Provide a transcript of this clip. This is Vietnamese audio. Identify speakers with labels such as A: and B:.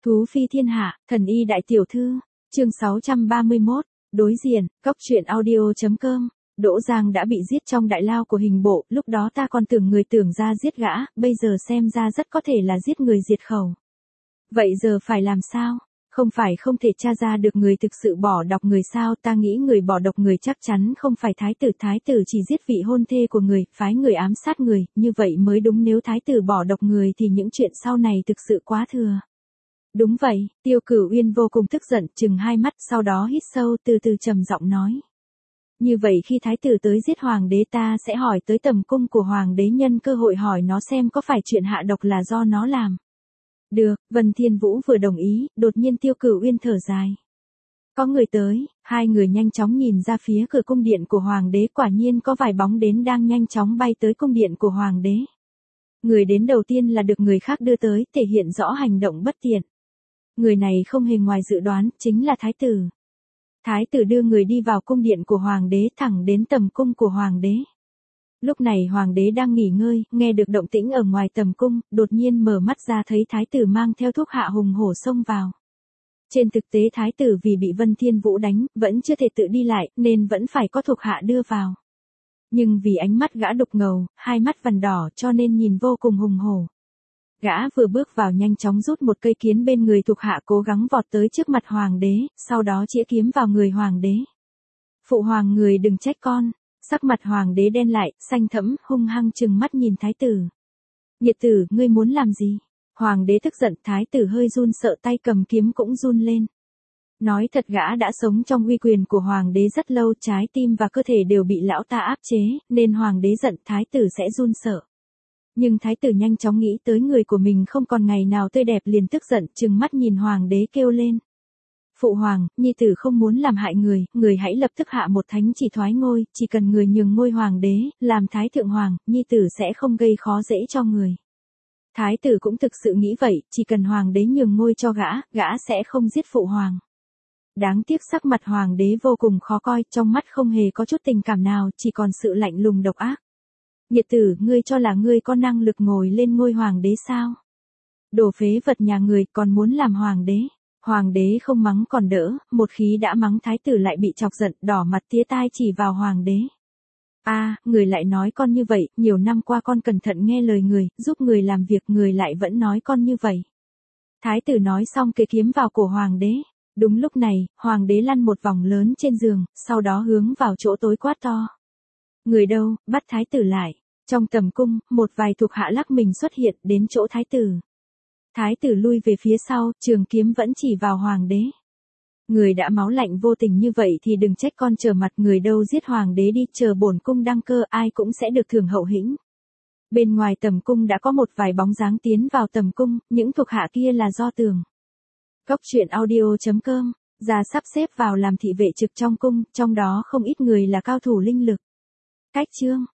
A: Thú phi thiên hạ, thần y đại tiểu thư, chương 631, đối diện, góc truyện audio.com. Đỗ Giang đã bị giết trong đại lao của hình bộ, lúc đó ta còn tưởng người tưởng ra giết gã, bây giờ xem ra rất có thể là giết người diệt khẩu. Vậy giờ phải làm sao? Không phải không thể tra ra được người thực sự bỏ độc người sao? Ta nghĩ người bỏ độc người chắc chắn không phải thái tử chỉ giết vị hôn thê của người, phái người ám sát người, như vậy mới đúng, nếu thái tử bỏ độc người thì những chuyện sau này thực sự quá thừa. Đúng vậy, Tiêu Cửu Uyên vô cùng tức giận, trừng hai mắt, sau đó hít sâu, từ từ trầm giọng nói. Như vậy khi thái tử tới giết hoàng đế, ta sẽ hỏi tới tầm cung của hoàng đế, nhân cơ hội hỏi nó xem có phải chuyện hạ độc là do nó làm. Được, Vân Thiên Vũ vừa đồng ý, đột nhiên Tiêu Cửu Uyên thở dài. Có người tới, hai người nhanh chóng nhìn ra phía cửa cung điện của hoàng đế, quả nhiên có vài bóng đến đang nhanh chóng bay tới cung điện của hoàng đế. Người đến đầu tiên là được người khác đưa tới, thể hiện rõ hành động bất tiện. Người này không hề ngoài dự đoán, chính là thái tử. Thái tử đưa người đi vào cung điện của hoàng đế, thẳng đến tầm cung của hoàng đế. Lúc này hoàng đế đang nghỉ ngơi, nghe được động tĩnh ở ngoài tầm cung, đột nhiên mở mắt ra thấy thái tử mang theo thuộc hạ hùng hổ xông vào. Trên thực tế thái tử vì bị Vân Thiên Vũ đánh, vẫn chưa thể tự đi lại, nên vẫn phải có thuộc hạ đưa vào. Nhưng vì ánh mắt gã đục ngầu, hai mắt vằn đỏ, cho nên nhìn vô cùng hùng hổ. Gã vừa bước vào nhanh chóng rút một cây kiếm bên người thuộc hạ, cố gắng vọt tới trước mặt hoàng đế, sau đó chĩa kiếm vào người hoàng đế. Phụ hoàng, người đừng trách con. Sắc mặt hoàng đế đen lại, xanh thẫm, hung hăng trừng mắt nhìn thái tử. Nhiệt tử, ngươi muốn làm gì? Hoàng đế tức giận, thái tử hơi run sợ, tay cầm kiếm cũng run lên. Nói thật, gã đã sống trong uy quyền của hoàng đế rất lâu, trái tim và cơ thể đều bị lão ta áp chế, nên hoàng đế giận thái tử sẽ run sợ. Nhưng thái tử nhanh chóng nghĩ tới người của mình không còn ngày nào tươi đẹp, liền tức giận, trừng mắt nhìn hoàng đế kêu lên. Phụ hoàng, nhi tử không muốn làm hại người, người hãy lập tức hạ một thánh chỉ thoái ngôi, chỉ cần người nhường ngôi hoàng đế, làm thái thượng hoàng, nhi tử sẽ không gây khó dễ cho người. Thái tử cũng thực sự nghĩ vậy, chỉ cần hoàng đế nhường ngôi cho gã sẽ không giết phụ hoàng. Đáng tiếc sắc mặt hoàng đế vô cùng khó coi, trong mắt không hề có chút tình cảm nào, chỉ còn sự lạnh lùng độc ác. Nhiệt tử, ngươi cho là ngươi có năng lực ngồi lên ngôi hoàng đế sao? Đồ phế vật nhà người, còn muốn làm hoàng đế. Hoàng đế không mắng còn đỡ, một khí đã mắng thái tử lại bị chọc giận, đỏ mặt tía tai chỉ vào hoàng đế. Người lại nói con như vậy, nhiều năm qua con cẩn thận nghe lời người, giúp người làm việc, người lại vẫn nói con như vậy. Thái tử nói xong kề kiếm vào cổ hoàng đế. Đúng lúc này, hoàng đế lăn một vòng lớn trên giường, sau đó hướng vào chỗ tối quát to. Người đâu, bắt thái tử lại. Trong tầm cung, một vài thuộc hạ lắc mình xuất hiện đến chỗ thái tử. Thái tử lui về phía sau, trường kiếm vẫn chỉ vào hoàng đế. Người đã máu lạnh vô tình như vậy thì đừng trách con trở mặt, người đâu giết hoàng đế đi, chờ bổn cung đăng cơ, ai cũng sẽ được thưởng hậu hĩnh. Bên ngoài tầm cung đã có một vài bóng dáng tiến vào tầm cung, những thuộc hạ kia là do Tường. Góc truyện audio.com, ra sắp xếp vào làm thị vệ trực trong cung, trong đó không ít người là cao thủ linh lực. Cách chương